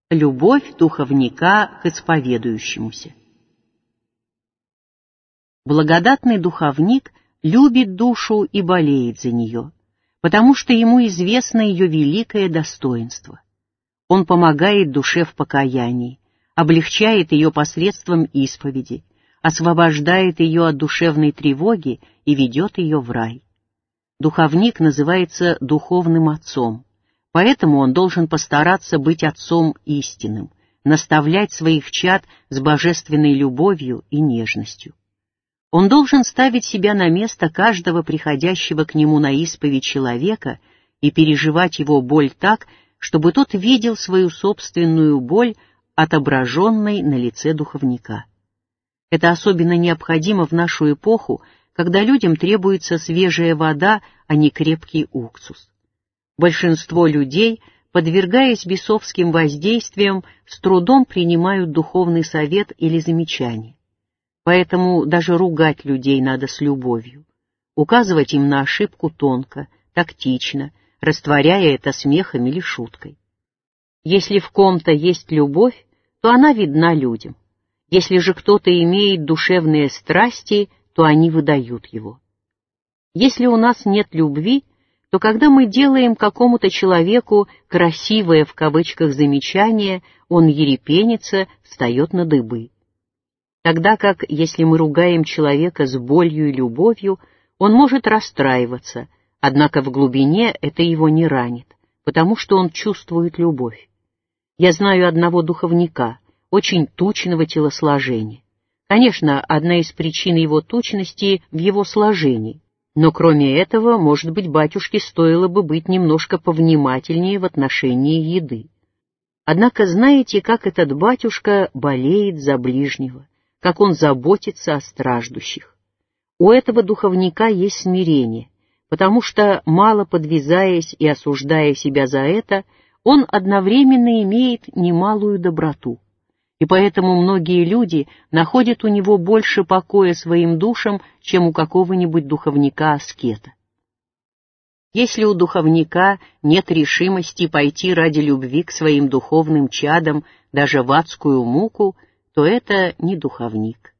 Любовь духовника к исповедующемуся. Благодатный духовник любит душу и болеет за нее, потому что ему известно ее великое достоинство. Он помогает душе в покаянии, облегчает ее посредством исповеди, освобождает ее от душевной тревоги и ведет ее в рай. Духовник называется духовным отцом. Поэтому он должен постараться быть отцом истинным, наставлять своих чад с божественной любовью и нежностью. Он должен ставить себя на место каждого приходящего к нему на исповедь человека и переживать его боль так, чтобы тот видел свою собственную боль, отображенной на лице духовника. Это особенно необходимо в нашу эпоху, когда людям требуется свежая вода, а не крепкий уксус. Большинство людей, подвергаясь бесовским воздействиям, с трудом принимают духовный совет или замечание. Поэтому даже ругать людей надо с любовью, указывать им на ошибку тонко, тактично, растворяя это смехом или шуткой. Если в ком-то есть любовь, то она видна людям. Если же кто-то имеет душевные страсти, то они выдают его. Если у нас нет любви, то когда мы делаем какому-то человеку «красивое» в кавычках замечание, он ерепенится, встает на дыбы. Тогда как, если мы ругаем человека с болью и любовью, он может расстраиваться, однако в глубине это его не ранит, потому что он чувствует любовь. Я знаю одного духовника, очень тучного телосложения. Конечно, одна из причин его тучности в его сложении. Но кроме этого, может быть, батюшке стоило бы быть немножко повнимательнее в отношении еды. Однако знаете, как этот батюшка болеет за ближнего, как он заботится о страждущих. У этого духовника есть смирение, потому что, мало подвязаясь и осуждая себя за это, он одновременно имеет немалую доброту. И поэтому многие люди находят у него больше покоя своим душам, чем у какого-нибудь духовника-аскета. Если у духовника нет решимости пойти ради любви к своим духовным чадам даже в адскую муку, то это не духовник.